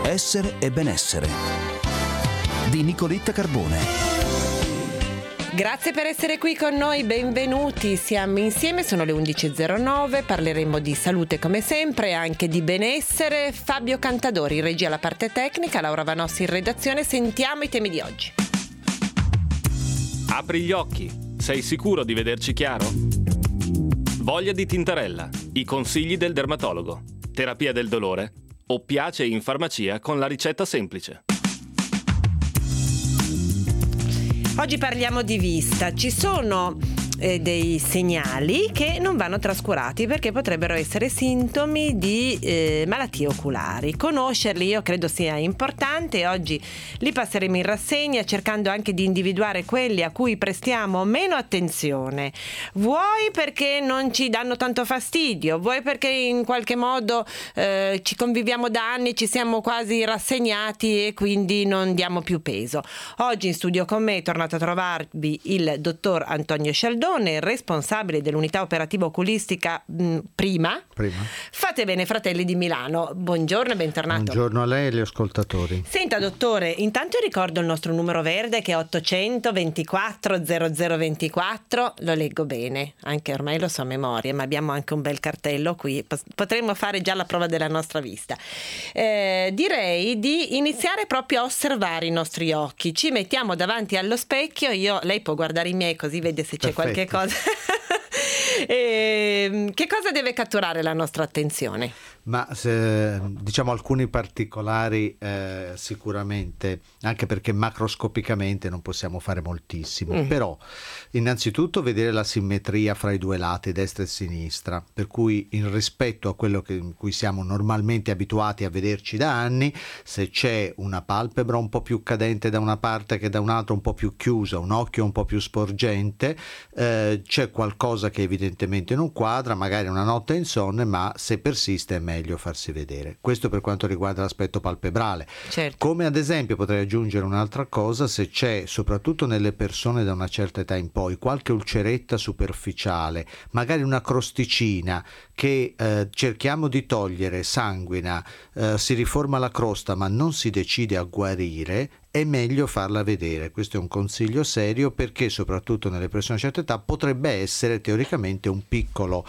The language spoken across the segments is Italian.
Essere e benessere di Nicoletta Carbone. Grazie per essere qui con noi, benvenuti, siamo insieme, sono le 11.09, parleremo di salute come sempre, anche di benessere. Fabio Cantadori in regia alla parte tecnica, Laura Vanossi in redazione, sentiamo i temi di oggi. Apri gli occhi, sei sicuro di vederci chiaro? Voglia di tintarella, i consigli del dermatologo, terapia del dolore, oppiace in farmacia con la ricetta semplice. Oggi parliamo di vista. Ci sono dei segnali che non vanno trascurati perché potrebbero essere sintomi di malattie oculari. Conoscerli io credo sia importante e oggi li passeremo in rassegna cercando anche di individuare quelli a cui prestiamo meno attenzione. Vuoi perché non ci danno tanto fastidio, vuoi perché in qualche modo ci conviviamo da anni, ci siamo quasi rassegnati e quindi non diamo più peso. Oggi in studio con me è tornato a trovarvi il dottor Antonio Scialdone, responsabile dell'unità operativa oculistica prima. Fate Bene Fratelli di Milano. Buongiorno e bentornato. Buongiorno a lei e agli ascoltatori. Senta dottore, intanto ricordo il nostro numero verde che è 824 0024, lo leggo bene, anche ormai lo so a memoria, ma abbiamo anche un bel cartello qui, potremmo fare già la prova della nostra vista. Direi di iniziare proprio a osservare i nostri occhi, ci mettiamo davanti allo specchio, lei può guardare i miei così vede se c'è qualche cosa. Che cosa deve catturare la nostra attenzione? Ma diciamo alcuni particolari sicuramente, anche perché macroscopicamente non possiamo fare moltissimo, però innanzitutto vedere la simmetria fra i due lati, destra e sinistra, per cui in rispetto a quello in cui siamo normalmente abituati a vederci da anni, se c'è una palpebra un po' più cadente da una parte che da un'altra, un po' più chiusa, un occhio un po' più sporgente, c'è qualcosa che evidentemente non quadra, magari una notte insonne, ma se persiste è meglio farsi vedere. Questo per quanto riguarda l'aspetto palpebrale. Certo. Come ad esempio potrei aggiungere un'altra cosa: se c'è, soprattutto nelle persone da una certa età in poi, qualche ulceretta superficiale, magari una crosticina che cerchiamo di togliere, sanguina, si riforma la crosta ma non si decide a guarire, è meglio farla vedere. Questo è un consiglio serio, perché soprattutto nelle persone di una certa età potrebbe essere teoricamente un piccolo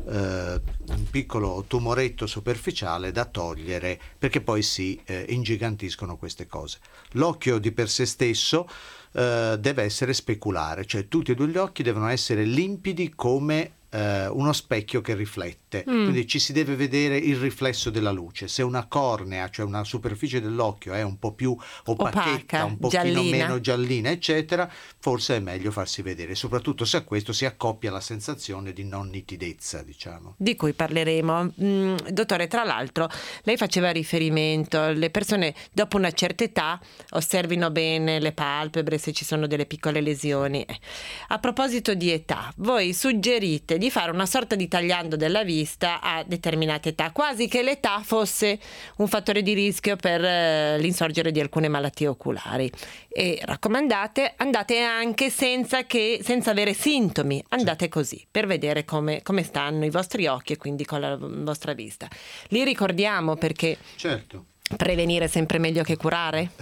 tumoretto superficiale da togliere, perché poi si ingigantiscono queste cose. L'occhio di per sé stesso deve essere speculare, cioè tutti e due gli occhi devono essere limpidi come uno specchio che riflette, quindi ci si deve vedere il riflesso della luce. Se una cornea, cioè una superficie dell'occhio, è un po' più opachetta, un pochino giallina, meno giallina, eccetera, forse è meglio farsi vedere, soprattutto se a questo si accoppia la sensazione di non nitidezza, diciamo. Di cui parleremo. Dottore, tra l'altro lei faceva riferimento, le persone dopo una certa età osservino bene le palpebre, se ci sono delle piccole lesioni. A proposito di età, voi suggerite di fare una sorta di tagliando della vista a determinate età, quasi che l'età fosse un fattore di rischio per l'insorgere di alcune malattie oculari, e raccomandate andate anche senza avere sintomi, andate così per vedere come stanno i vostri occhi e quindi con la vostra vista. Li ricordiamo perché certo, prevenire è sempre meglio che curare.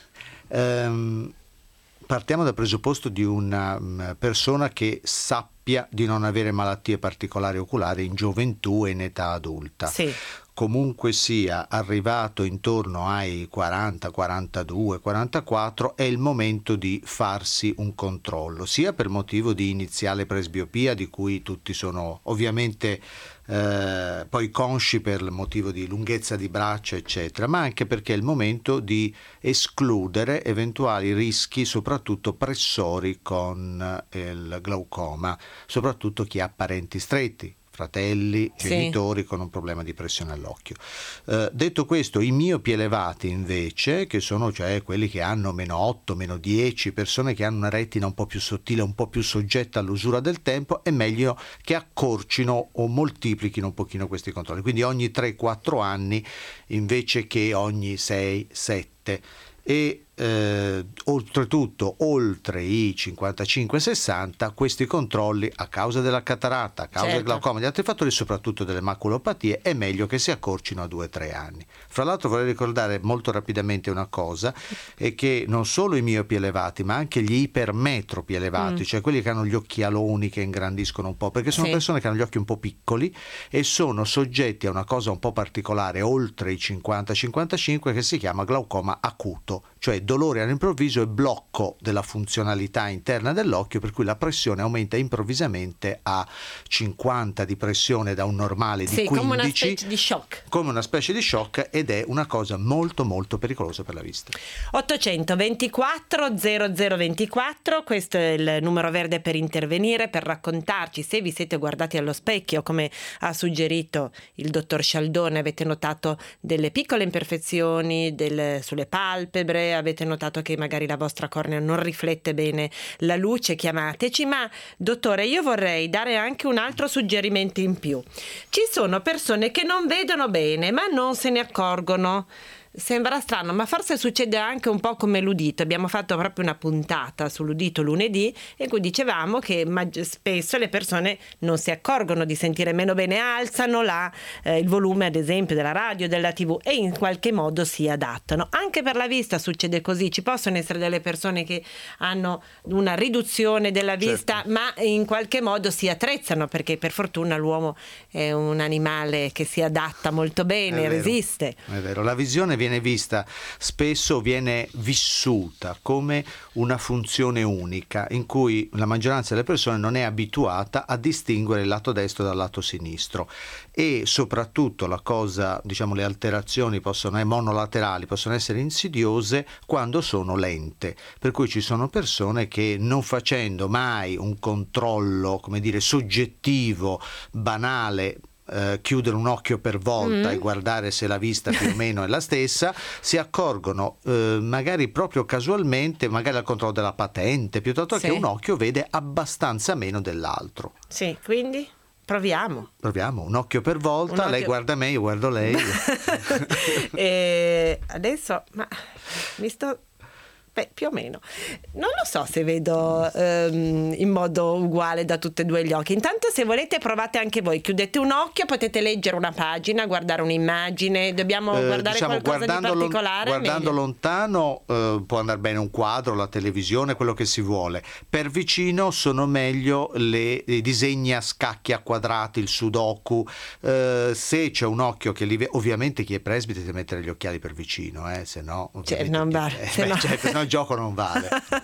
Partiamo dal presupposto di una persona che sappia di non avere malattie particolari oculari in gioventù e in età adulta. Sì. Comunque sia arrivato intorno ai 40, 42, 44, è il momento di farsi un controllo, sia per motivo di iniziale presbiopia, di cui tutti sono ovviamente poi consci per il motivo di lunghezza di braccia eccetera, ma anche perché è il momento di escludere eventuali rischi, soprattutto pressori con il glaucoma, soprattutto chi ha parenti stretti, fratelli, genitori con un problema di pressione all'occhio. Detto questo, i miopi elevati invece, che sono cioè quelli che hanno -8, -10, persone che hanno una retina un po' più sottile, un po' più soggetta all'usura del tempo, è meglio che accorcino o moltiplichino un pochino questi controlli, quindi ogni 3-4 anni invece che ogni 6-7. E oltretutto oltre i 55-60 questi controlli, a causa della cataratta, a causa del glaucoma, di altri fattori, soprattutto delle maculopatie, è meglio che si accorcino a 2-3 anni. Fra l'altro vorrei ricordare molto rapidamente una cosa, è che non solo i miopi elevati ma anche gli ipermetropi elevati, cioè quelli che hanno gli occhialoni che ingrandiscono un po', perché sono persone che hanno gli occhi un po' piccoli e sono soggetti a una cosa un po' particolare oltre i 50-55 che si chiama glaucoma acuto, cioè dolore all'improvviso e blocco della funzionalità interna dell'occhio, per cui la pressione aumenta improvvisamente a 50 di pressione da un normale di 15, come una specie di shock. Come una specie di shock, ed è una cosa molto molto pericolosa per la vista. 824 0024, questo è il numero verde per intervenire, per raccontarci se vi siete guardati allo specchio, come ha suggerito il dottor Scialdone, avete notato delle piccole imperfezioni sulle palpebre, avete notato che magari la vostra cornea non riflette bene la luce, chiamateci. Ma dottore, io vorrei dare anche un altro suggerimento in più. Ci sono persone che non vedono bene ma non se ne accorgono. Sembra strano, ma forse succede anche un po' come l'udito. Abbiamo fatto proprio una puntata sull'udito lunedì, in cui dicevamo che spesso le persone non si accorgono di sentire meno bene, alzano il volume ad esempio della radio, della TV, e in qualche modo si adattano. Anche per la vista succede così. Ci possono essere delle persone che hanno una riduzione della vista, ma in qualche modo si attrezzano, perché per fortuna l'uomo è un animale che si adatta molto bene, resiste. È vero, la visione viene vista, spesso viene vissuta come una funzione unica, in cui la maggioranza delle persone non è abituata a distinguere il lato destro dal lato sinistro, e soprattutto le alterazioni monolaterali possono essere insidiose quando sono lente, per cui ci sono persone che, non facendo mai un controllo, soggettivo, banale, chiudere un occhio per volta e guardare se la vista più o meno è la stessa, si accorgono magari proprio casualmente, magari al controllo della patente, piuttosto che un occhio vede abbastanza meno dell'altro. Sì, quindi proviamo, un occhio per volta, lei guarda me, io guardo lei. Adesso più o meno non lo so se vedo in modo uguale da tutti e due gli occhi. Intanto, se volete, provate anche voi, chiudete un occhio, potete leggere una pagina, guardare un'immagine. Dobbiamo guardare qualcosa di particolare? Guardando lontano può andare bene un quadro, la televisione, quello che si vuole. Per vicino sono meglio i disegni a scacchi, a quadrati, il sudoku. Se c'è un occhio che ovviamente chi è presbite deve mettere gli occhiali per vicino, se no non vale, il gioco non vale.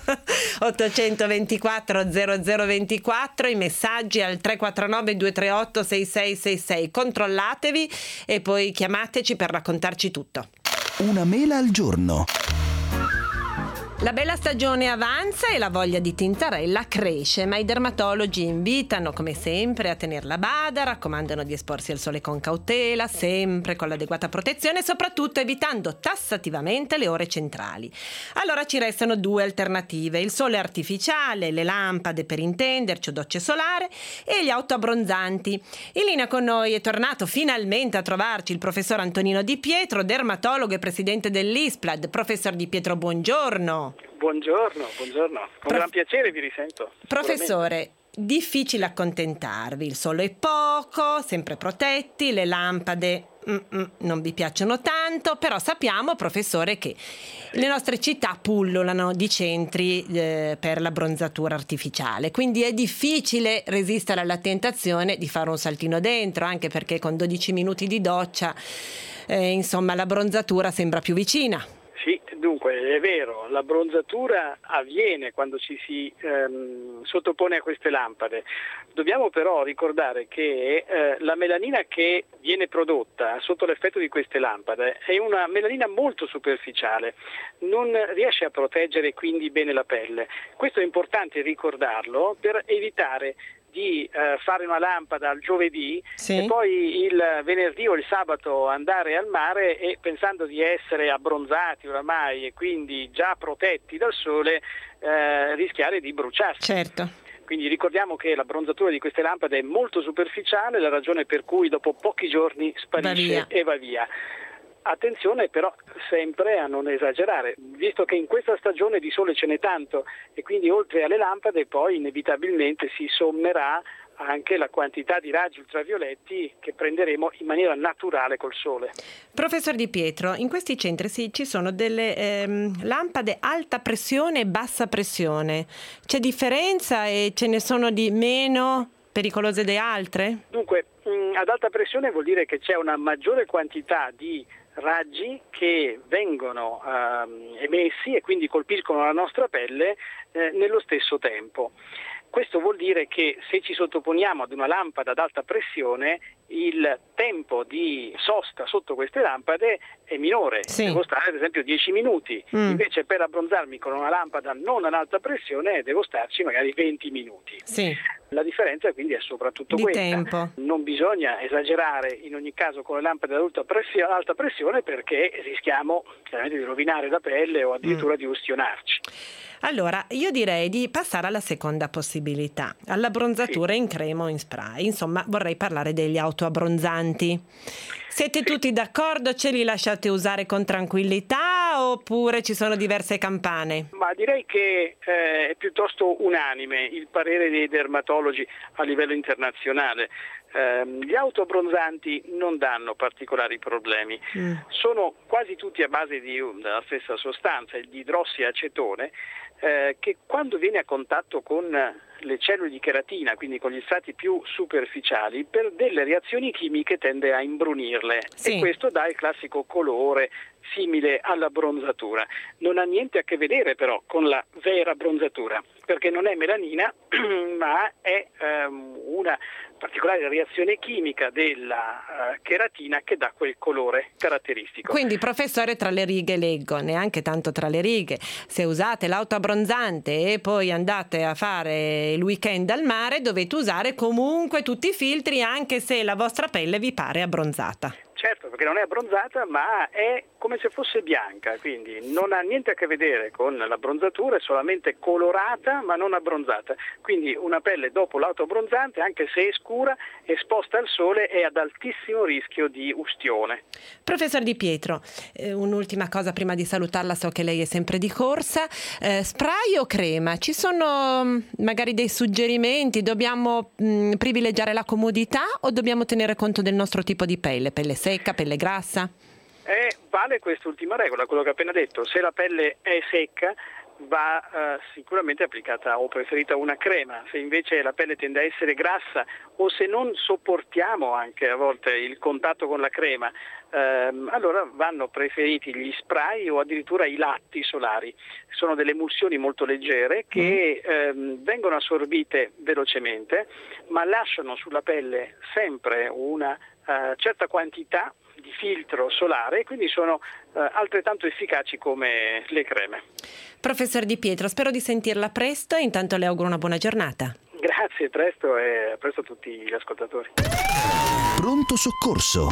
824 0024, i messaggi al 349 238 6666. Controllatevi e poi chiamateci per raccontarci tutto. Una mela al giorno. La bella stagione avanza e la voglia di tintarella cresce, ma i dermatologi invitano come sempre a tenerla a bada, raccomandano di esporsi al sole con cautela, sempre con l'adeguata protezione e soprattutto evitando tassativamente le ore centrali. Allora ci restano due alternative: il sole artificiale, le lampade per intenderci o docce solare, e gli autoabbronzanti. In linea con noi è tornato finalmente a trovarci il professor Antonino Di Pietro, dermatologo e presidente dell'ISPLAD. Professor Di Pietro, buongiorno. Buongiorno, con gran piacere vi risento. Professore, difficile accontentarvi, il sole è poco, sempre protetti, le lampade non vi piacciono tanto, però sappiamo, professore, che le nostre città pullulano di centri per l'abbronzatura artificiale, quindi è difficile resistere alla tentazione di fare un saltino dentro, anche perché con 12 minuti di doccia l'abbronzatura sembra più vicina. Sì, dunque è vero, l'abbronzatura avviene quando ci si sottopone a queste lampade. Dobbiamo però ricordare che la melanina che viene prodotta sotto l'effetto di queste lampade è una melanina molto superficiale, non riesce a proteggere quindi bene la pelle. Questo è importante ricordarlo per evitare di fare una lampada il giovedì e poi il venerdì o il sabato andare al mare e, pensando di essere abbronzati oramai e quindi già protetti dal sole, rischiare di bruciarsi. Certo. Quindi ricordiamo che l'abbronzatura di queste lampade è molto superficiale, la ragione per cui dopo pochi giorni sparisce e va via. Attenzione però sempre a non esagerare, visto che in questa stagione di sole ce n'è tanto e quindi oltre alle lampade poi inevitabilmente si sommerà anche la quantità di raggi ultravioletti che prenderemo in maniera naturale col sole. Professor Di Pietro, in questi centri ci sono delle lampade alta pressione e bassa pressione. C'è differenza e ce ne sono di meno pericolose di altre? Dunque, ad alta pressione vuol dire che c'è una maggiore quantità di raggi che vengono emessi e quindi colpiscono la nostra pelle nello stesso tempo. Questo vuol dire che se ci sottoponiamo ad una lampada ad alta pressione, il tempo di sosta sotto queste lampade è minore, devo stare ad esempio 10 minuti, invece per abbronzarmi con una lampada non ad alta pressione devo starci magari 20 minuti. La differenza quindi è soprattutto questa. Tempo. Non bisogna esagerare in ogni caso con le lampade ad alta pressione perché rischiamo chiaramente di rovinare la pelle o addirittura di ustionarci. Allora, io direi di passare alla seconda possibilità, all'abbronzatura in crema o in spray. Insomma, vorrei parlare degli autoabbronzanti. Siete tutti d'accordo? Ce li lasciate usare con tranquillità oppure ci sono diverse campane? Ma direi che è piuttosto unanime il parere dei dermatologi a livello internazionale. Gli autoabbronzanti non danno particolari problemi, sono quasi tutti a base della stessa sostanza, il idrossiacetone, che quando viene a contatto con le cellule di cheratina, quindi con gli strati più superficiali, per delle reazioni chimiche tende a imbrunirle e questo dà il classico colore simile all'abbronzatura. Non ha niente a che vedere però con la vera abbronzatura, perché non è melanina ma è una particolare reazione chimica della cheratina che dà quel colore caratteristico. Quindi, professore, tra le righe leggo, neanche tanto tra le righe, se usate l'autoabbronzante e poi andate a fare il weekend al mare, dovete usare comunque tutti i filtri anche se la vostra pelle vi pare abbronzata. Certo, perché non è abbronzata ma è come se fosse bianca, quindi non ha niente a che vedere con l'abbronzatura, è solamente colorata ma non abbronzata. Quindi una pelle dopo l'autoabbronzante, anche se è scura, esposta al sole, è ad altissimo rischio di ustione. Professor Di Pietro, un'ultima cosa prima di salutarla, so che lei è sempre di corsa. Spray o crema? Ci sono magari dei suggerimenti? Dobbiamo privilegiare la comodità o dobbiamo tenere conto del nostro tipo di pelle secca, pelle grassa? Vale quest'ultima regola, quello che ho appena detto. Se la pelle è secca va sicuramente applicata o preferita una crema, se invece la pelle tende a essere grassa o se non sopportiamo anche a volte il contatto con la crema, allora vanno preferiti gli spray o addirittura i latti solari. Sono delle emulsioni molto leggere che vengono assorbite velocemente ma lasciano sulla pelle sempre una certa quantità di filtro solare, quindi sono altrettanto efficaci come le creme. Professor Di Pietro, spero di sentirla presto, intanto le auguro una buona giornata. Grazie, presto e a presto a tutti gli ascoltatori. Pronto soccorso.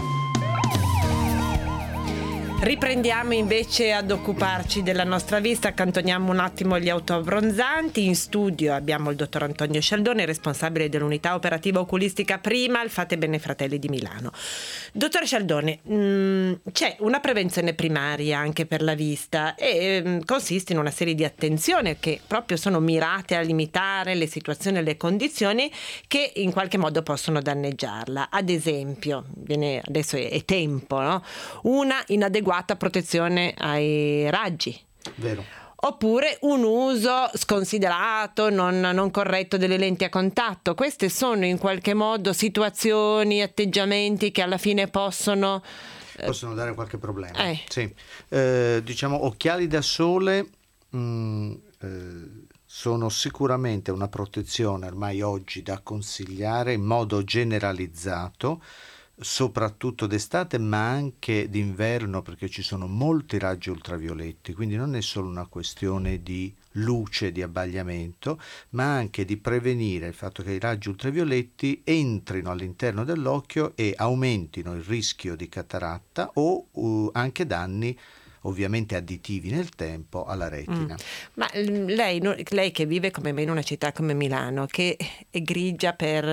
Riprendiamo invece ad occuparci della nostra vista, accantoniamo un attimo gli autoabbronzanti. In studio abbiamo il dottor Antonio Scialdone, responsabile dell'unità operativa oculistica Prima al Fate Bene Fratelli di Milano. Dottor Scialdone, c'è una prevenzione primaria anche per la vista e consiste in una serie di attenzioni che proprio sono mirate a limitare le situazioni e le condizioni che in qualche modo possono danneggiarla. Ad esempio, adesso è tempo, no? Una inadeguata protezione ai raggi. Vero. Oppure un uso sconsiderato, non corretto delle lenti a contatto. Queste sono in qualche modo situazioni, atteggiamenti che alla fine possono dare qualche problema. Sì. Diciamo, occhiali da sole sono sicuramente una protezione ormai oggi da consigliare in modo generalizzato, soprattutto d'estate ma anche d'inverno, perché ci sono molti raggi ultravioletti, quindi non è solo una questione di luce, di abbagliamento, ma anche di prevenire il fatto che i raggi ultravioletti entrino all'interno dell'occhio e aumentino il rischio di cataratta o anche danni ovviamente additivi nel tempo alla retina. Ma lei che vive come me in una città come Milano, che è grigia per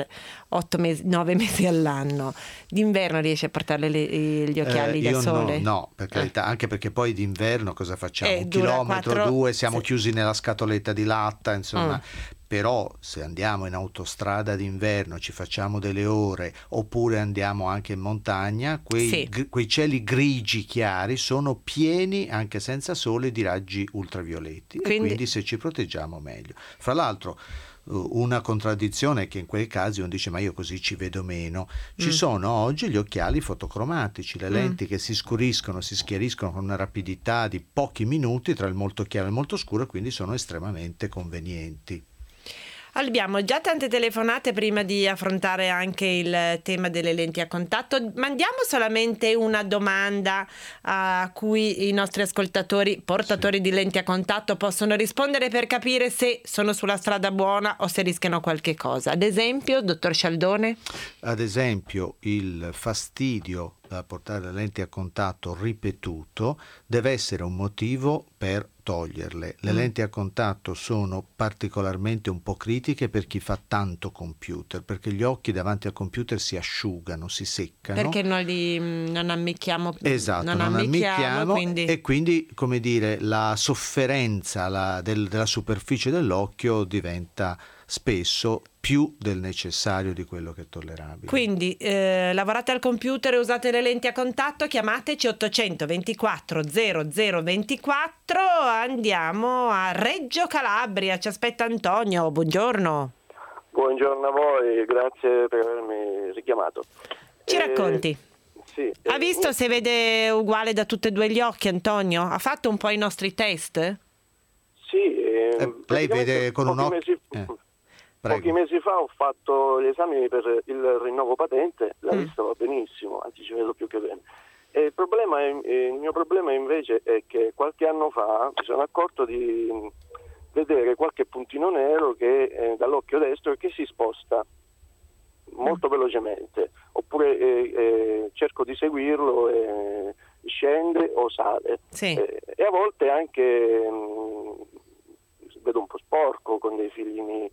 9 mesi all'anno. D'inverno riesci a portare gli occhiali da sole? No, per carità, anche perché poi d'inverno cosa facciamo? Un dura chilometro, 4, due, siamo chiusi nella scatoletta di latta, insomma. Però se andiamo in autostrada d'inverno, ci facciamo delle ore, oppure andiamo anche in montagna, quei cieli grigi chiari sono pieni, anche senza sole, di raggi ultravioletti, e quindi se ci proteggiamo meglio. Fra l'altro, una contraddizione è che in quei casi uno dice: ma io così ci vedo meno. Ci sono oggi gli occhiali fotocromatici, le lenti che si schiariscono con una rapidità di pochi minuti tra il molto chiaro e il molto scuro, quindi sono estremamente convenienti. Abbiamo già tante telefonate prima di affrontare anche il tema delle lenti a contatto. Mandiamo solamente una domanda a cui i nostri ascoltatori, portatori di lenti a contatto, possono rispondere per capire se sono sulla strada buona o se rischiano qualche cosa. Ad esempio, dottor Cialdone? Ad esempio, il fastidio da portare le lenti a contatto ripetuto deve essere un motivo per toglierle. Le lenti a contatto sono particolarmente un po' critiche per chi fa tanto computer, perché gli occhi davanti al computer si asciugano, si seccano. Perché non ammicchiamo. Esatto, non ammicchiamo, quindi... e quindi, come dire, la sofferenza della superficie dell'occhio diventa spesso più del necessario di quello che è tollerabile. Quindi lavorate al computer e usate le lenti a contatto, chiamateci 824 0024. Andiamo a Reggio Calabria, ci aspetta Antonio. Buongiorno. Buongiorno a voi, grazie per avermi richiamato. Ci racconti? Sì. Ha visto se vede uguale da tutti e due gli occhi, Antonio? Ha fatto un po' i nostri test? Sì. Lei vede con un occhio... Pochi mesi fa ho fatto gli esami per il rinnovo patente, la vista va benissimo, anzi ci vedo più che bene. E il mio problema invece è che qualche anno fa mi sono accorto di vedere qualche puntino nero che dall'occhio destro che si sposta molto velocemente, oppure cerco di seguirlo e scende o sale. Sì. E a volte anche vedo un po' sporco con dei filini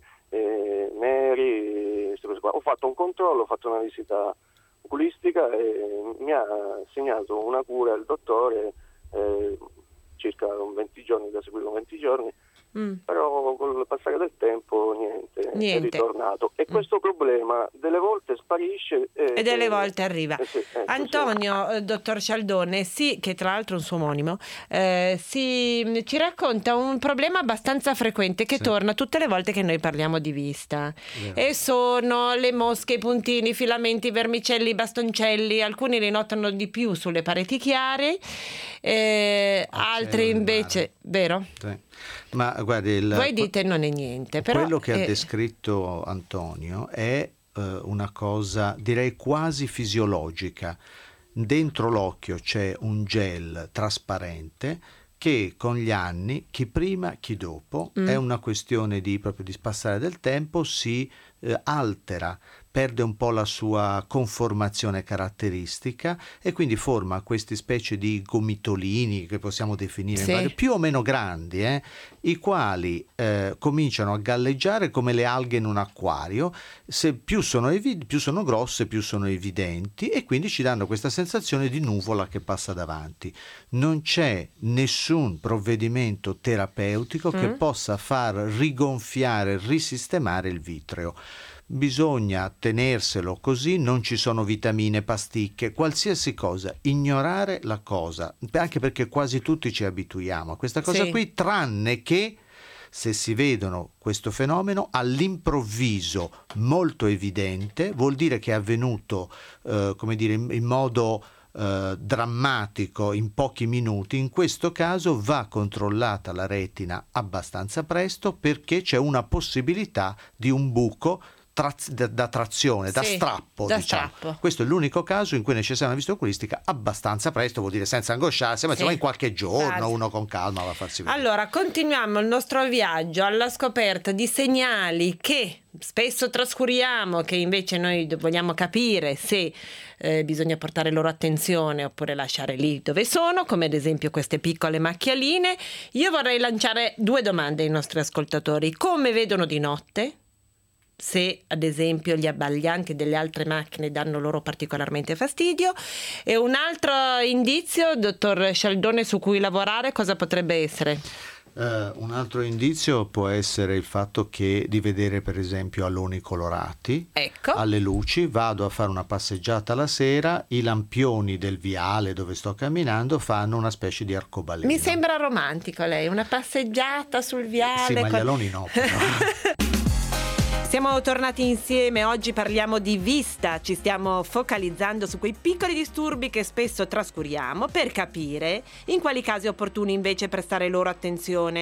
neri. Ho fatto un controllo, ho fatto una visita oculistica e mi ha segnato una cura il dottore, circa 20 giorni, da seguire 20 giorni, però col passare del tempo niente. È ritornato, e questo problema delle volte sparisce e delle volte arriva. Sì, Antonio, dottor Cialdone, sì, che tra l'altro è un suo omonimo, ci racconta un problema abbastanza frequente che torna tutte le volte che noi parliamo di vista, e sono le mosche, i puntini, i filamenti, i vermicelli, i bastoncelli. Alcuni li notano di più sulle pareti chiare, altri invece, vero? Sì. Ma guardi, voi dite non è niente, però quello che ha descritto Antonio è una cosa, direi, quasi fisiologica. Dentro l'occhio c'è un gel trasparente che con gli anni, chi prima chi dopo, è una questione proprio di passare del tempo, si altera, perde un po' la sua conformazione caratteristica e quindi forma queste specie di gomitolini che possiamo definire più o meno grandi, i quali cominciano a galleggiare come le alghe in un acquario. Se più sono grosse, più sono evidenti, e quindi ci danno questa sensazione di nuvola che passa davanti. Non c'è nessun provvedimento terapeutico che possa far rigonfiare, risistemare il vitreo. Bisogna tenerselo così, non ci sono vitamine, pasticche, qualsiasi cosa, ignorare la cosa, anche perché quasi tutti ci abituiamo a questa cosa qui, tranne che se si vedono questo fenomeno all'improvviso molto evidente, vuol dire che è avvenuto in modo drammatico in pochi minuti. In questo caso va controllata la retina abbastanza presto, perché c'è una possibilità di un buco da trazione, da strappo, diciamo. Questo è l'unico caso in cui è necessaria una visita oculistica abbastanza presto, vuol dire senza angosciarsi, ma insomma in qualche giorno uno con calma va a farsi vedere. Allora, continuiamo il nostro viaggio alla scoperta di segnali che spesso trascuriamo, che invece noi vogliamo capire se bisogna portare loro attenzione oppure lasciare lì dove sono, come ad esempio queste piccole macchialine. Io vorrei lanciare 2 domande ai nostri ascoltatori: come vedono di notte? se ad esempio gli abbaglianti delle altre macchine danno loro particolarmente fastidio. E un altro indizio, dottor Scialdone, su cui lavorare cosa potrebbe essere? Un altro indizio può essere il fatto di vedere per esempio aloni colorati, ecco, alle luci. Vado a fare una passeggiata la sera, i lampioni del viale dove sto camminando fanno una specie di arcobaleno. Mi sembra romantico lei, una passeggiata sul viale. Sì, ma gli aloni no. Siamo tornati insieme, oggi parliamo di vista, ci stiamo focalizzando su quei piccoli disturbi che spesso trascuriamo per capire in quali casi è opportuno invece prestare loro attenzione.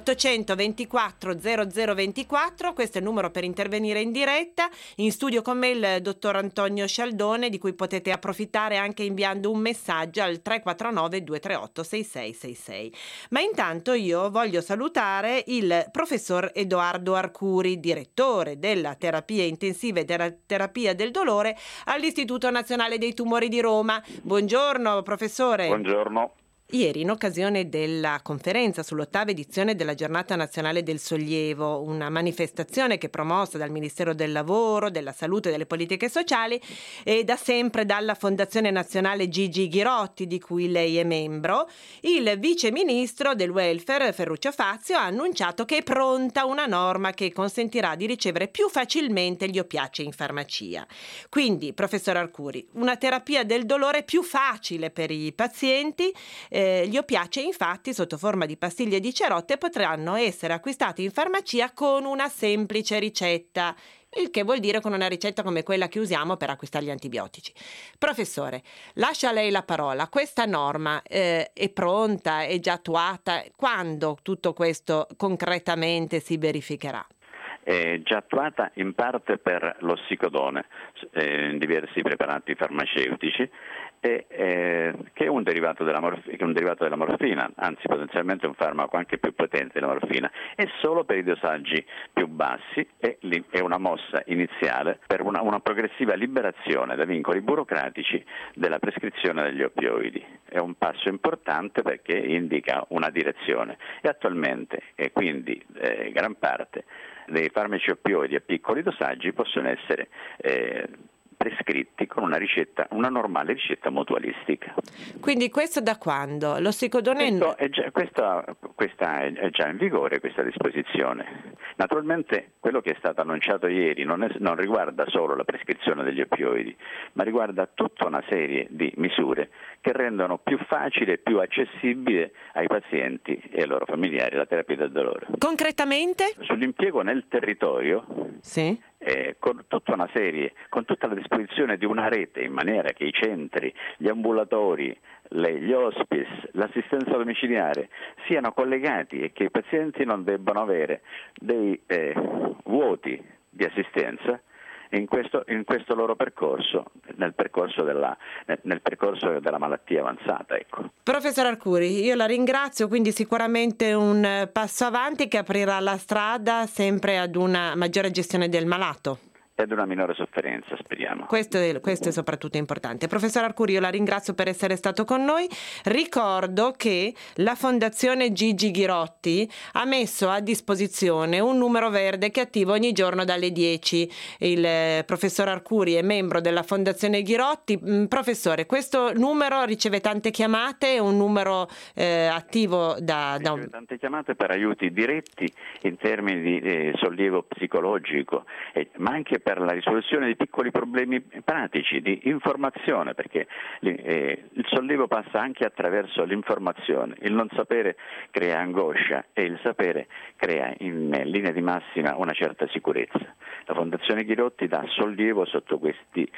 824 0024, questo è il numero per intervenire in diretta. In studio con me il dottor Antonio Scialdone, di cui potete approfittare anche inviando un messaggio al 349 238 6666. Ma intanto io voglio salutare il professor Edoardo Arcuri, direttore della terapia intensiva e della terapia del dolore all'Istituto Nazionale dei Tumori di Roma. Buongiorno professore. Buongiorno. Ieri, in occasione della conferenza sull'8ª edizione della Giornata Nazionale del Sollievo, una manifestazione che è promossa dal Ministero del Lavoro, della Salute e delle Politiche Sociali e da sempre dalla Fondazione Nazionale Gigi Ghirotti, di cui lei è membro, il vice ministro del welfare Ferruccio Fazio ha annunciato che è pronta una norma che consentirà di ricevere più facilmente gli oppiacei in farmacia. Quindi, professor Arcuri, una terapia del dolore più facile per i pazienti. Gli oppiacei infatti sotto forma di pastiglie di cerotte potranno essere acquistati in farmacia con una semplice ricetta, il che vuol dire con una ricetta come quella che usiamo per acquistare gli antibiotici. Professore, lascio a lei la parola. Questa norma è pronta, è già attuata? Quando tutto questo concretamente si verificherà? È già attuata in parte per l'ossicodone in diversi preparati farmaceutici, che è un derivato della morfina, anzi potenzialmente un farmaco anche più potente della morfina, e solo per i dosaggi più bassi è una mossa iniziale per una progressiva liberazione da vincoli burocratici della prescrizione degli oppioidi. È un passo importante perché indica una direzione e attualmente quindi gran parte dei farmaci oppioidi a piccoli dosaggi possono essere prescritti con una normale ricetta mutualistica. Quindi questo da quando? L'ossicodone Questa è già in vigore, questa disposizione. Naturalmente quello che è stato annunciato ieri non riguarda solo la prescrizione degli oppioidi, ma riguarda tutta una serie di misure che rendono più facile e più accessibile ai pazienti e ai loro familiari la terapia del dolore. Concretamente? Sull'impiego nel territorio, sì. Con tutta la disposizione di una rete, in maniera che i centri, gli ambulatori, gli hospice, l'assistenza domiciliare siano collegati e che i pazienti non debbano avere dei vuoti di assistenza in questo loro percorso, nel percorso della malattia avanzata. Ecco. Professor Arcuri, io la ringrazio, quindi sicuramente un passo avanti che aprirà la strada sempre ad una maggiore gestione del malato. E ad una minore sofferenza, speriamo. Questo è soprattutto importante. Professor Arcuri, io la ringrazio per essere stato con noi. Ricordo che la Fondazione Gigi Ghirotti ha messo a disposizione un numero verde che attiva ogni giorno dalle 10. Il professor Arcuri è membro della Fondazione Ghirotti. Professore, questo numero riceve tante chiamate, è un numero attivo riceve tante chiamate per aiuti diretti in termini di sollievo psicologico, ma anche per la risoluzione di piccoli problemi pratici, di informazione, perché il sollievo passa anche attraverso l'informazione. Il non sapere crea angoscia e il sapere crea in linea di massima una certa sicurezza. La Fondazione Ghirotti dà sollievo sotto questi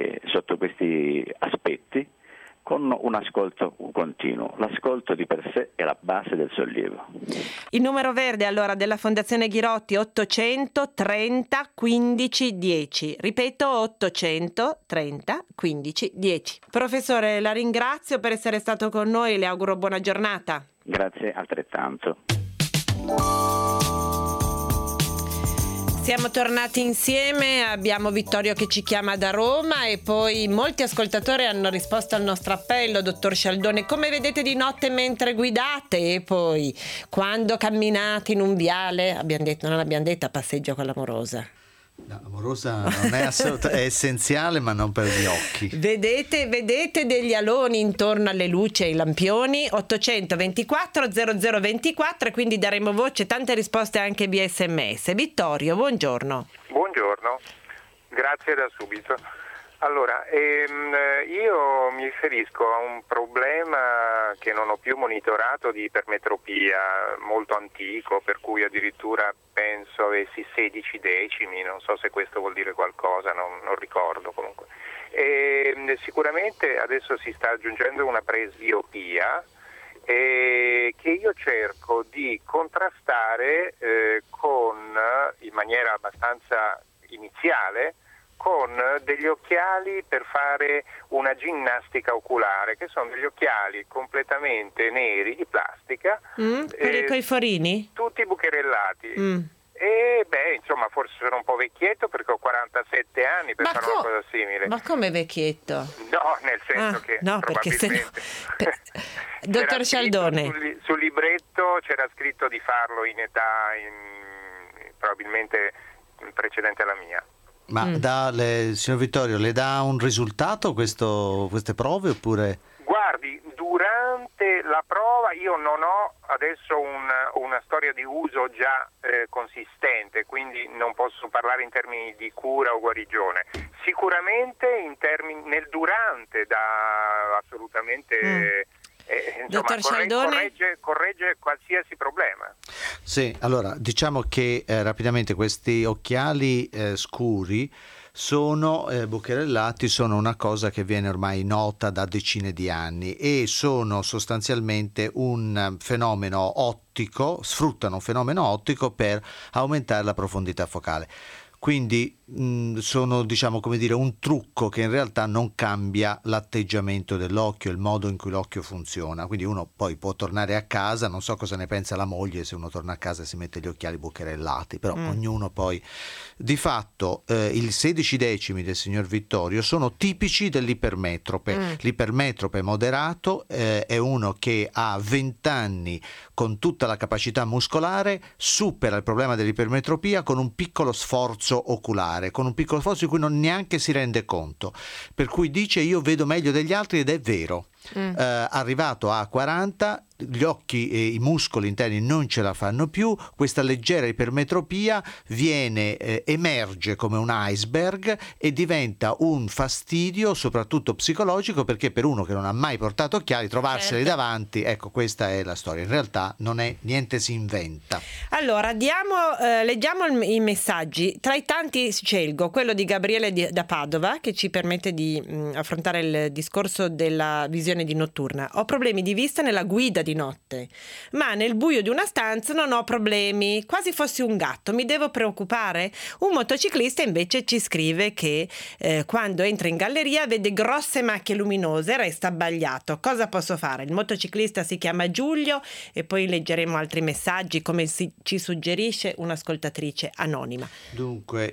aspetti, con un ascolto continuo. L'ascolto di per sé è la base del sollievo. Il numero verde allora della Fondazione Ghirotti 830 15 10. Ripeto, 830 15 10. Professore, la ringrazio per essere stato con noi e le auguro buona giornata. Grazie altrettanto. Siamo tornati insieme, abbiamo Vittorio che ci chiama da Roma e poi molti ascoltatori hanno risposto al nostro appello. Dottor Scialdone, come vedete di notte mentre guidate e poi quando camminate in un viale, non abbiamo detto a passeggio con l'amorosa? No, amorosa non è è essenziale, ma non per gli occhi. Vedete degli aloni intorno alle luci e ai lampioni? 824 0024, e quindi daremo voce, tante risposte anche via SMS. Vittorio, buongiorno. Buongiorno, grazie da subito. Allora, io mi riferisco a un problema che non ho più monitorato di ipermetropia, molto antico, per cui addirittura penso avessi 16 decimi, non so se questo vuol dire qualcosa, non ricordo comunque. Sicuramente adesso si sta aggiungendo una presbiopia che io cerco di contrastare in maniera abbastanza iniziale con degli occhiali per fare una ginnastica oculare, che sono degli occhiali completamente neri di plastica, quelli coi forini? tutti bucherellati. E insomma, forse sono un po' vecchietto perché ho 47 anni per fare una cosa simile. Ma come vecchietto? No, nel senso che no, perché se no... Dottor Cialdone, sul libretto c'era scritto di farlo in età probabilmente precedente alla mia. Ma signor Vittorio, le dà un risultato queste prove oppure? Guardi, durante la prova io non ho adesso una storia di uso già consistente, quindi non posso parlare in termini di cura o guarigione. Sicuramente nel durante dà assolutamente... Dottor Cialdone? corregge qualsiasi problema. Sì, allora diciamo che rapidamente questi occhiali scuri sono bucherellati, sono una cosa che viene ormai nota da decine di anni e sono sostanzialmente un fenomeno ottico, sfruttano un fenomeno ottico per aumentare la profondità focale. Quindi sono, diciamo, come dire, un trucco che in realtà non cambia l'atteggiamento dell'occhio, il modo in cui l'occhio funziona. Quindi uno poi può tornare a casa, non so cosa ne pensa la moglie se uno torna a casa e si mette gli occhiali bucherellati, però ognuno poi... Di fatto i 16 decimi del signor Vittorio sono tipici dell'ipermetrope. L'ipermetrope moderato è uno che a 20 anni con tutta la capacità muscolare supera il problema dell'ipermetropia con un piccolo sforzo oculare, con un piccolo sforzo di cui non neanche si rende conto, per cui dice io vedo meglio degli altri, ed è vero. Arrivato a 40 gli occhi e i muscoli interni non ce la fanno più, questa leggera ipermetropia emerge come un iceberg e diventa un fastidio soprattutto psicologico, perché per uno che non ha mai portato occhiali trovarseli davanti, ecco, questa è la storia. In realtà non è niente, si inventa. Allora leggiamo i messaggi. Tra i tanti scelgo quello di Gabriele da Padova, che ci permette di affrontare il discorso della visione di notturna. Ho problemi di vista nella guida di notte, ma nel buio di una stanza non ho problemi, quasi fossi un gatto. Mi devo preoccupare? Un motociclista invece ci scrive che quando entra in galleria vede grosse macchie luminose e resta abbagliato. Cosa posso fare? Il motociclista si chiama Giulio, e poi leggeremo altri messaggi come ci suggerisce un'ascoltatrice anonima. Dunque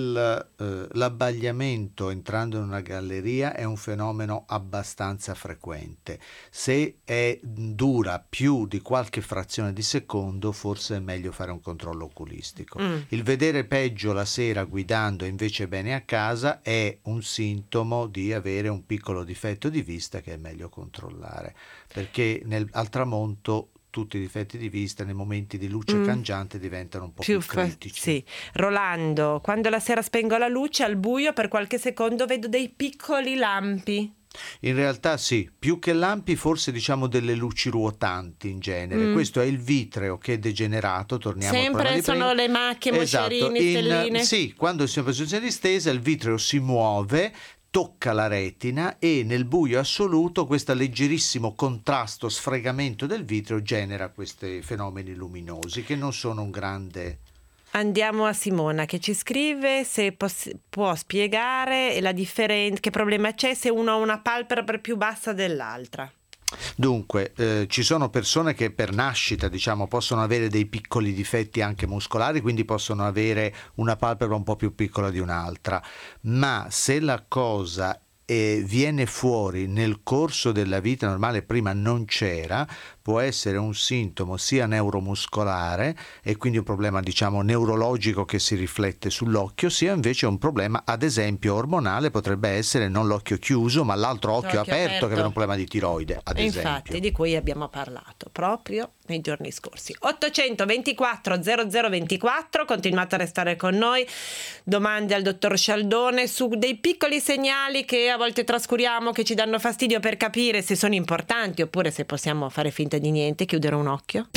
l'abbagliamento entrando in una galleria è un fenomeno abbastanza frequente. Se dura più di qualche frazione di secondo, forse è meglio fare un controllo oculistico. Il vedere peggio la sera guidando invece bene a casa è un sintomo di avere un piccolo difetto di vista che è meglio controllare, perché al tramonto tutti i difetti di vista nei momenti di luce cangiante diventano un po' più critici. Sì. Rolando, quando la sera spengo la luce al buio per qualche secondo vedo dei piccoli lampi. In realtà sì, più che lampi forse diciamo delle luci ruotanti in genere. Questo è il vitreo che è degenerato, torniamo al problema di prima. Sempre sono le macchie, moscerini, stelline. Sì, quando siamo in posizione distesa il vitreo si muove, tocca la retina e nel buio assoluto questo leggerissimo contrasto, sfregamento del vitreo genera questi fenomeni luminosi che non sono un grande... Andiamo a Simona che ci scrive se può spiegare la differenza, che problema c'è se uno ha una palpebra più bassa dell'altra. Dunque, ci sono persone che per nascita, diciamo, possono avere dei piccoli difetti anche muscolari, quindi possono avere una palpebra un po' più piccola di un'altra, ma se la cosa viene fuori nel corso della vita normale, prima non c'era, può essere un sintomo sia neuromuscolare e quindi un problema diciamo neurologico che si riflette sull'occhio, sia invece un problema ad esempio ormonale, potrebbe essere non l'occhio chiuso ma l'altro occhio aperto che aveva un problema di tiroide ad esempio. Infatti di cui abbiamo parlato proprio nei giorni scorsi. 824 0024, continuate a restare con noi, domande al dottor Scialdone su dei piccoli segnali che a volte trascuriamo, che ci danno fastidio, per capire se sono importanti oppure se possiamo fare finta di niente, chiudere un occhio.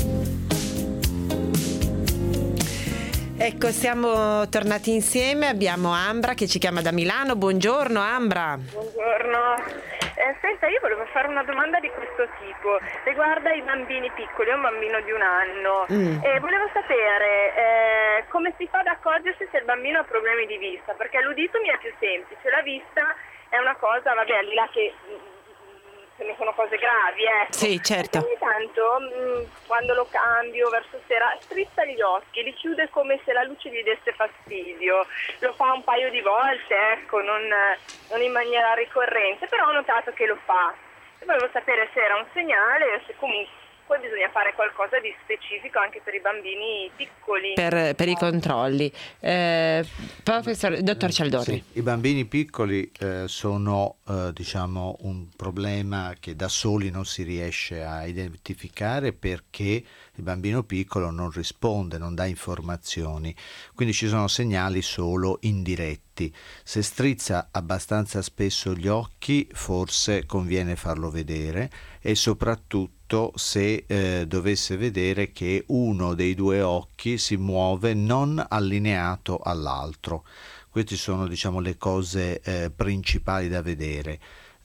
Ecco, siamo tornati insieme, abbiamo Ambra che ci chiama da Milano. Buongiorno Ambra. Buongiorno. Senta, io volevo fare una domanda di questo tipo, riguarda i bambini piccoli, ho un bambino di 1 anno e volevo sapere come si fa ad accorgersi se il bambino ha problemi di vista, perché l'udito mi è più semplice, la vista è una cosa, vabbè, al di là che se ne sono cose gravi, ecco. Sì, certo. Ogni tanto quando lo cambio verso sera strizza gli occhi, li chiude come se la luce gli desse fastidio, lo fa un paio di volte, ecco, non in maniera ricorrente, però ho notato che lo fa e volevo sapere se era un segnale o se comunque bisogna fare qualcosa di specifico anche per i bambini piccoli. Per i controlli. Professor, dottor Scialdone. Sì, i bambini piccoli sono diciamo un problema che da soli non si riesce a identificare perché il bambino piccolo non risponde, non dà informazioni, quindi ci sono segnali solo indiretti. Se strizza abbastanza spesso gli occhi forse conviene farlo vedere e soprattutto se dovesse vedere che uno dei 2 occhi si muove non allineato all'altro. Queste sono diciamo le cose principali da vedere.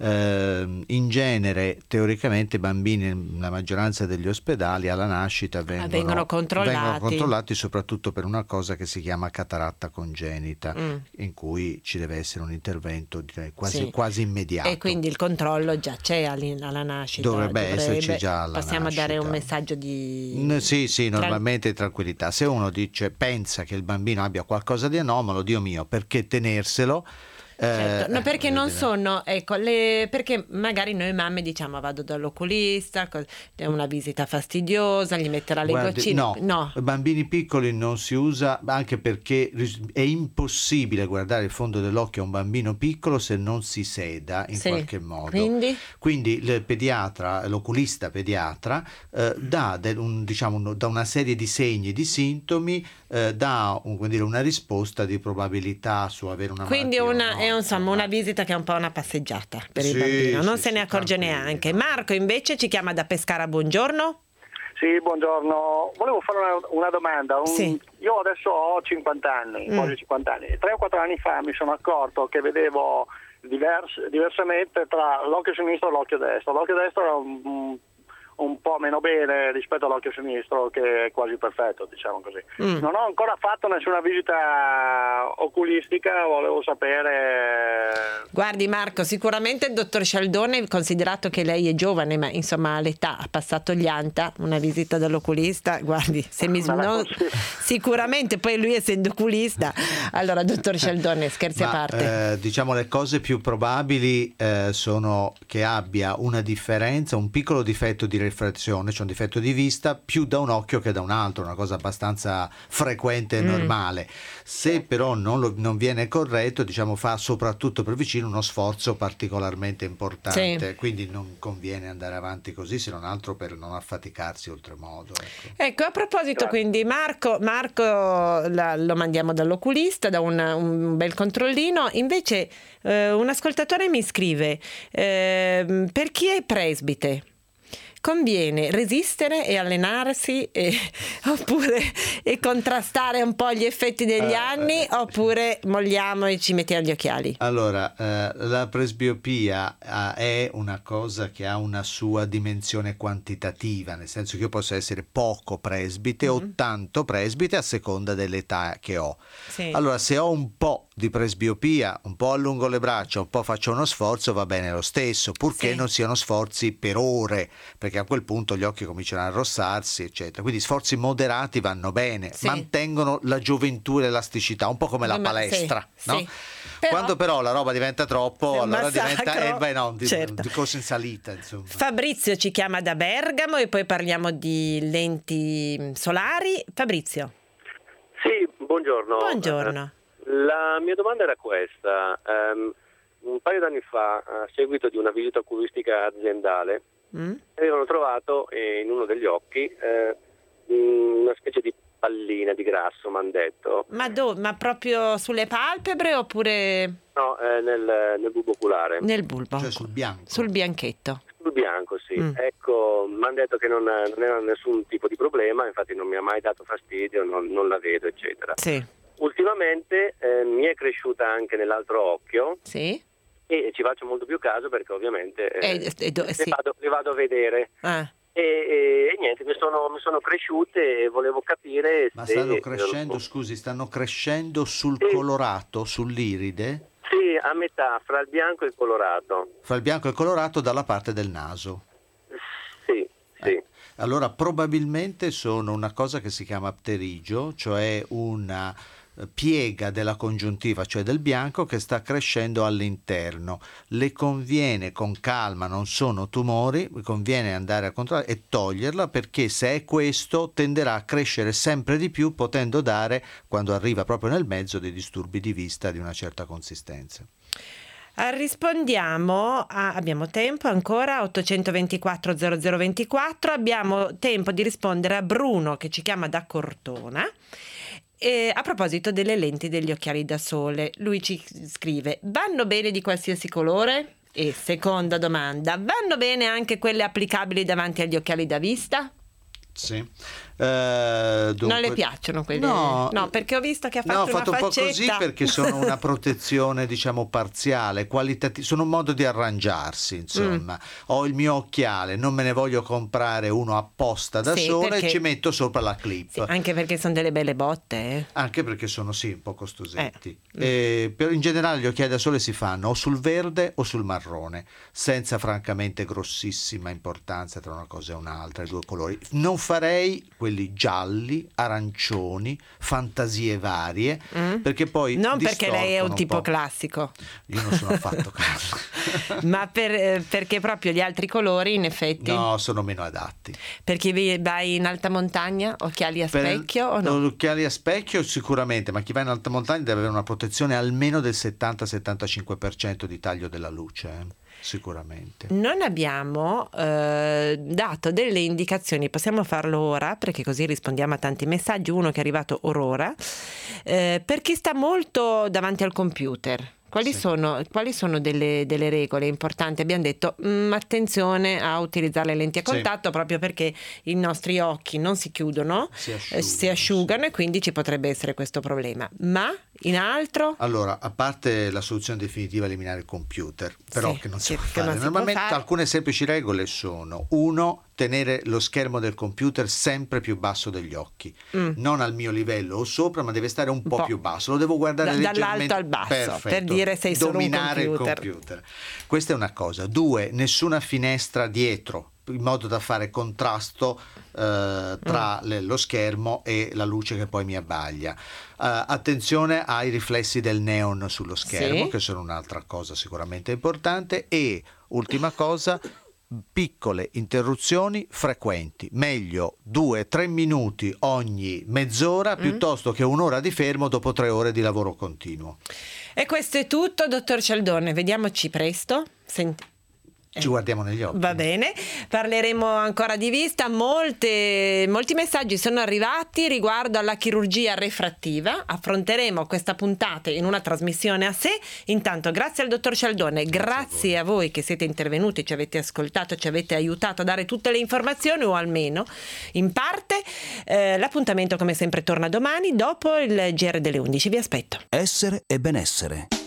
In genere teoricamente i bambini nella maggioranza degli ospedali alla nascita vengono controllati soprattutto per una cosa che si chiama cataratta congenita in cui ci deve essere un intervento direi quasi immediato. E quindi il controllo già c'è alla nascita. Dovrebbe esserci già alla Possiamo nascita. dare un messaggio di sì, normalmente tranquillità. Se uno pensa che il bambino abbia qualcosa di anomalo, Dio mio, perché tenerselo? Certo. No, perché non sono, ecco, perché magari noi mamme diciamo vado dall'oculista, è una visita fastidiosa, gli metterà le goccine. No, bambini piccoli non si usa, anche perché è impossibile guardare il fondo dell'occhio a un bambino piccolo se non si seda in qualche modo. Quindi il pediatra, l'oculista pediatra dà una serie di segni e di sintomi, dà una risposta di probabilità su avere una malattia. È una visita che è un po' una passeggiata per il bambino, non se ne accorge neanche. Marco invece ci chiama da Pescara, buongiorno. Sì, buongiorno. Volevo fare una domanda. Io adesso ho 50 anni, quasi 50 anni. 3 o 4 anni fa mi sono accorto che vedevo diversamente tra l'occhio sinistro e l'occhio destro. L'occhio destro era un po' meno bene rispetto all'occhio sinistro, che è quasi perfetto, diciamo così. Non ho ancora fatto nessuna visita oculistica, volevo sapere. Guardi Marco, sicuramente il dottor Scialdone, considerato che lei è giovane ma insomma all'età ha passato gli anta, una visita dall'oculista, guardi, sicuramente, poi lui essendo oculista. Allora dottor Scialdone, scherzi a parte. Diciamo le cose più probabili sono che abbia una differenza, un piccolo difetto di rifrazione, cioè un difetto di vista più da un occhio che da un altro, una cosa abbastanza frequente e normale. Se però non viene corretto, fa soprattutto per vicino uno sforzo particolarmente importante, quindi non conviene andare avanti così, se non altro per non affaticarsi oltremodo. Ecco, a proposito quindi Marco lo mandiamo dall'oculista, da un bel controllino. Invece un ascoltatore mi scrive per chi è presbite conviene resistere e allenarsi oppure contrastare un po' gli effetti degli anni, oppure molliamo e ci mettiamo gli occhiali? Allora, la presbiopia è una cosa che ha una sua dimensione quantitativa, nel senso che io posso essere poco presbite o tanto presbite a seconda dell'età che ho. Allora, se ho un po' di presbiopia, un po' allungo le braccia, un po' faccio uno sforzo, va bene lo stesso, purché non siano sforzi per ore, perché a quel punto gli occhi cominciano a arrossarsi, eccetera. Quindi sforzi moderati vanno bene, mantengono la gioventù e l'elasticità, un po' come la palestra, no? Quando però la roba diventa troppo, allora diventa di corso in salita, insomma. Fabrizio ci chiama da Bergamo e poi parliamo di lenti solari. Fabrizio. Sì, buongiorno. Buongiorno. La mia domanda era questa. Un paio d'anni fa, a seguito di una visita oculistica aziendale, avevano trovato in uno degli occhi una specie di pallina di grasso, mi hanno detto. Ma proprio sulle palpebre oppure? No, nel bulbo oculare. Nel bulbo. Cioè sul bianco. Sul bianchetto. Sul bianco, sì. Ecco, mi hanno detto che non era nessun tipo di problema, infatti non mi ha mai dato fastidio, non la vedo, eccetera. Sì. Ultimamente mi è cresciuta anche nell'altro occhio. Sì. E ci faccio molto più caso perché ovviamente le vado a vedere. E niente, mi sono cresciute e volevo capire Ma stanno crescendo, stanno crescendo sul colorato, sull'iride? Sì, a metà, fra il bianco e il colorato. Fra il bianco e il colorato dalla parte del naso? Sì. Allora probabilmente sono una cosa che si chiama pterigio, cioè una piega della congiuntiva, cioè del bianco, che sta crescendo all'interno. Le conviene con calma, non sono tumori, conviene andare a controllare e toglierla, perché se è questo tenderà a crescere sempre di più, potendo dare, quando arriva proprio nel mezzo, dei disturbi di vista di una certa consistenza. Rispondiamo abbiamo tempo ancora, 824 0024, abbiamo tempo di rispondere a Bruno che ci chiama da Cortona. A proposito delle lenti degli occhiali da sole, lui ci scrive: vanno bene di qualsiasi colore? E seconda domanda, vanno bene anche quelle applicabili davanti agli occhiali da vista? Sì. Dunque, non le piacciono quelle? No, perché ho visto che ha fatto una un faccetta. Po' così, perché sono una protezione diciamo parziale, qualitativa, sono un modo di arrangiarsi, insomma. Ho il mio occhiale, non me ne voglio comprare uno apposta da sole, perché ci metto sopra la clip. Sì, anche perché sono delle belle botte. Anche perché sono un po' costosetti. In generale gli occhiali da sole si fanno o sul verde o sul marrone, senza francamente grossissima importanza tra una cosa e un'altra, i due colori. Non farei quelli gialli, arancioni, fantasie varie, perché poi non perché lei è un tipo classico. Io non sono affatto classico. Ma perché proprio gli altri colori in effetti sono meno adatti. Perché vai in alta montagna, occhiali a specchio o no? Occhiali a specchio sicuramente, ma chi va in alta montagna deve avere una protezione almeno del 70-75% di taglio della luce. Sicuramente. Non abbiamo dato delle indicazioni, possiamo farlo ora perché così rispondiamo a tanti messaggi. Uno che è arrivato ora, per chi sta molto davanti al computer. Quali sono delle regole importanti? Abbiamo detto attenzione a utilizzare le lenti a contatto, proprio perché i nostri occhi non si chiudono, si asciugano e quindi ci potrebbe essere questo problema. Ma in altro? Allora, a parte la soluzione definitiva eliminare il computer, però che non si può fare. Normalmente alcune semplici regole sono: 1, tenere lo schermo del computer sempre più basso degli occhi, non al mio livello o sopra, ma deve stare un po' più basso, lo devo guardare leggermente dall'alto al basso. Perfetto. Per dire sei solo dominare un computer. il computer. Questa è una cosa. 2, nessuna finestra dietro, in modo da fare contrasto tra lo schermo e la luce che poi mi abbaglia. Attenzione ai riflessi del neon sullo schermo, che sono un'altra cosa sicuramente importante. E ultima cosa, piccole interruzioni frequenti, meglio 2-3 minuti ogni mezz'ora piuttosto che un'ora di fermo dopo 3 ore di lavoro continuo. E questo è tutto, dottor Cialdone, vediamoci presto. Ci guardiamo negli occhi. Va bene, parleremo ancora di vista. Molti messaggi sono arrivati riguardo alla chirurgia refrattiva. Affronteremo questa puntata in una trasmissione a sé. Intanto grazie al dottor Cialdone, grazie a voi che siete intervenuti, ci avete ascoltato, ci avete aiutato a dare tutte le informazioni, o almeno in parte. L'appuntamento come sempre torna domani dopo il GR delle 11. Vi aspetto. Essere e benessere.